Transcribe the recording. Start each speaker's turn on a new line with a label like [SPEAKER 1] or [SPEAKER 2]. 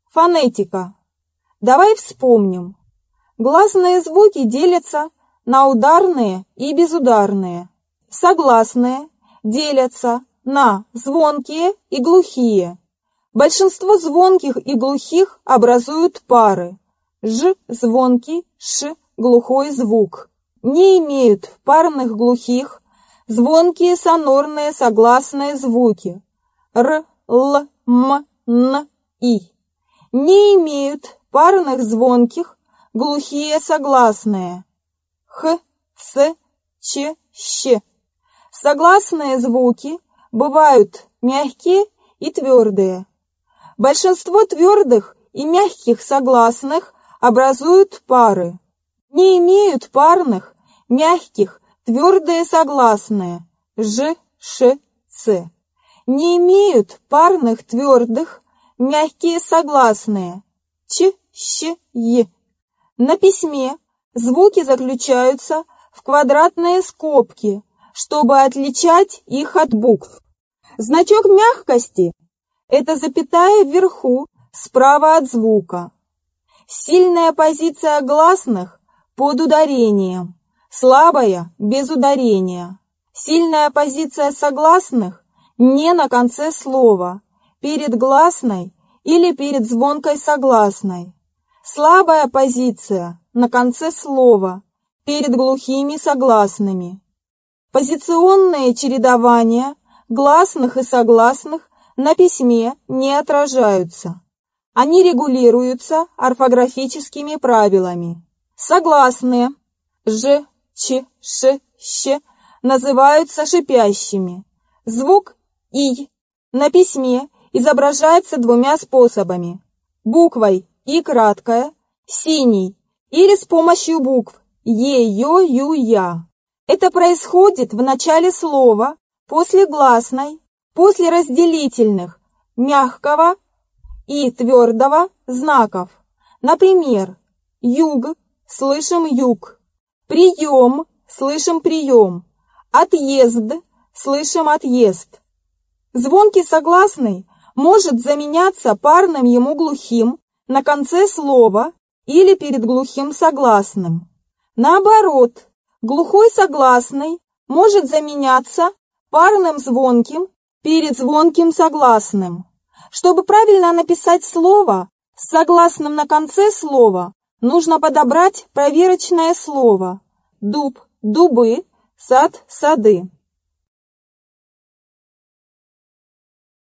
[SPEAKER 1] Фонетика. Давай вспомним. Гласные звуки делятся на ударные и безударные. Согласные делятся на звонкие и глухие. Большинство звонких и глухих образуют пары. Ж – звонкий, Ш – глухой звук. Не имеют парных глухих звонкие сонорные согласные звуки. Р, Л, М, Н, И. Не имеют парных звонких глухие согласные. Х, С, Ч, Щ. Согласные звуки бывают мягкие и твердые. Большинство твердых и мягких согласных образуют пары. Не имеют парных, мягких, твердые согласные Ж, Ш, Ц. Не имеют парных, твердых, мягкие согласные Ч, Щ, Е. На письме звуки заключаются в квадратные скобки, чтобы отличать их от букв. Значок мягкости – это запятая вверху, справа от звука. Сильная позиция гласных под ударением, слабая без ударения. Сильная позиция согласных не на конце слова, перед гласной или перед звонкой согласной. Слабая позиция на конце слова, перед глухими согласными. Позиционные чередования гласных и согласных на письме не отражаются. Они регулируются орфографическими правилами. Согласные Ж, Ч, Ш, Щ называются шипящими. Звук И на письме изображается двумя способами. Буквой И краткая, синий, или с помощью букв Е, Ё, Ю, Я. Это происходит в начале слова, после гласной, после разделительных, мягкого и твердого знаков. Например, юг, слышим юг, прием, слышим прием, отъезд, слышим отъезд. Звонкий согласный может заменяться парным ему глухим на конце слова или перед глухим согласным. Наоборот, глухой согласный может заменяться парным звонким перед звонким согласным. Чтобы правильно написать слово с согласным на конце слова, нужно подобрать проверочное слово. Дуб, дубы, сад, сады.